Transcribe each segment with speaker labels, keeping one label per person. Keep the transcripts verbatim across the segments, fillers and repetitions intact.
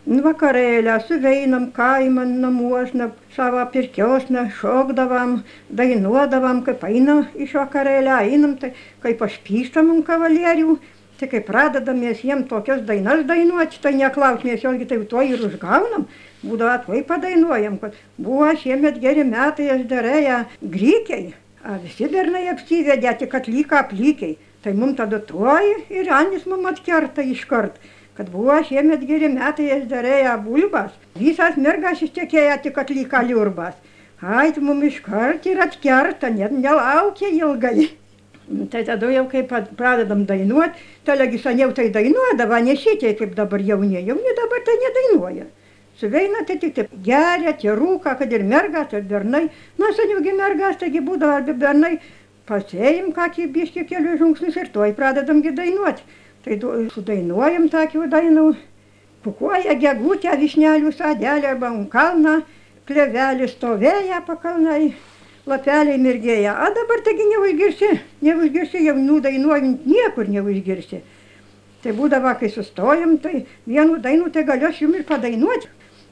Speaker 1: Vakarėlę suveinam kaimą namuosna, savo pirkiosna, šokdavam, dainuodavam, kaip einam iš vakarėlę, einam, tai kaip pašpystam ant kavalierių, tai kai pradedam mes jiem tokias dainas dainuoti, tai neklaus, mes jolgi tai to ir užgaunam, būdavo tuoj padainuojam, kad buvo šiemet geri metai, aš darėja grikiai, a visi bernai apsivedė, tik atlyka aplykiai, tai mum tada tuoj ir anis mum atkerta iškart. Kad buvo šiemet geri metai, aš darėja bulbas, visas mergas ištekėja, tik atlyka liurbas. Ai, tu mum iškart ir atkerta, net nelaukia ilgai. Tai tada jau kaip pradedam dainuot, tai legi seniau tai dainuodavo, ne šitie kaip dabar jauni, jauni dabar tai nedainuoja. Suveina tai tik taip geria, tie rūka, kad ir mergas, ir bernai. Na, seniau gi mergas, taigi būdavo, arba bernai, pasėjim kakį biškį kelių žingsnius ir tuoj pradedam gi dainuot. Tai sudainuojam tokių dainų, pukuoja gegutė vyšnelių sadelė arba ant kalną, klevelė stovėja pakalnai, lapeliai mirgėja. A dabar taigi neužgirsi, neužgirsi jaunų dainuojant, niekur neužgirsi. Tai būdavo, kai sustojam, tai vienu dainu tai galiu aš jum ir padainuoti.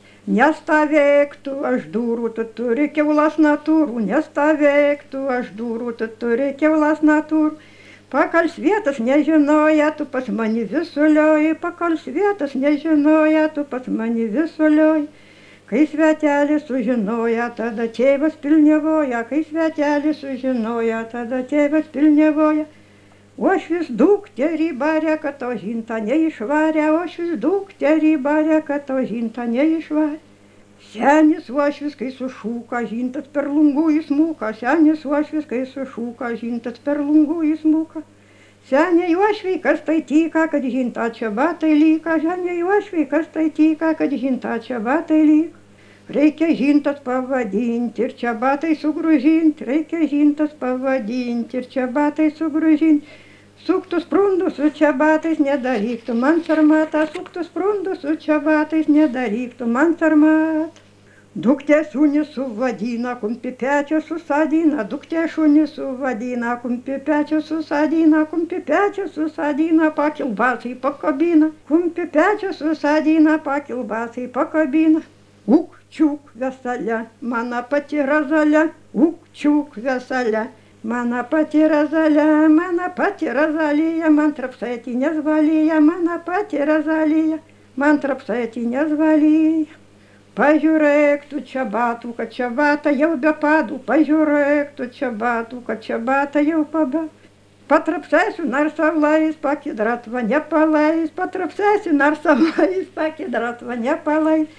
Speaker 1: Nestovėk tu aš durų, tu turi kiaulas natūrų, nestovėk tu aš durų, tu turi kiaulas natūrų. Pakal svietas nežinoja, tu pas mani visulioji, pakal svietas nežinoja, tu pas mani visulioji. Kai svetelis sužinoja, tada tėvas pilnevoja, kai svetelis sužinoja, tada tėvas pilnevoja. Uošvis dukterį barė, kad to žinta neišvarė, uošvis dukterį barė, kad to žinta neišvarė. Senis uošvis, kai sušūka, žintas per lungų įsmuka, senis uošvis, kai sušūka, žintas per lungų įsmuka. Seniai uošviai, kas tai tyka, kad žinta čia batai lyka, seniai uošviai, kas tai tyka, kad žinta čia batai lyka. Reikia žintas pavadinti ir čia batai sugrūžinti, reikia žintas pavadinti ir čia batai sugrūžinti. Suktus sprundus su čia batais nedaryk tu man sarmata, suktus sprundus su čia batais nedaryk tu man sarmata. Duktė šunį suvadina, kumpi pečio susadina, duktė šunį suvadina, kumpi pečio susadina, kumpi pečio susadina, pakilbasai pakabina, kumpi pečio susadina, pakilbasai pakabina. Uk, čiuk, veselė, mana pati razalė, uk, čiuk, veselė. Mana pati razalė, mana pati razalija, man trapsaitinės valyja, mana pati razalija, man trapsaitinės valyja. Pažiūrėk tu čia batų, kad čia bata jau be padų, pažiūrėk tu čia batų, kad čia bata jau paba. Patrapsaisiu narsavlais, pakidratva nepalais, patrapsaisiu narsavlais, pakidratva nepalais.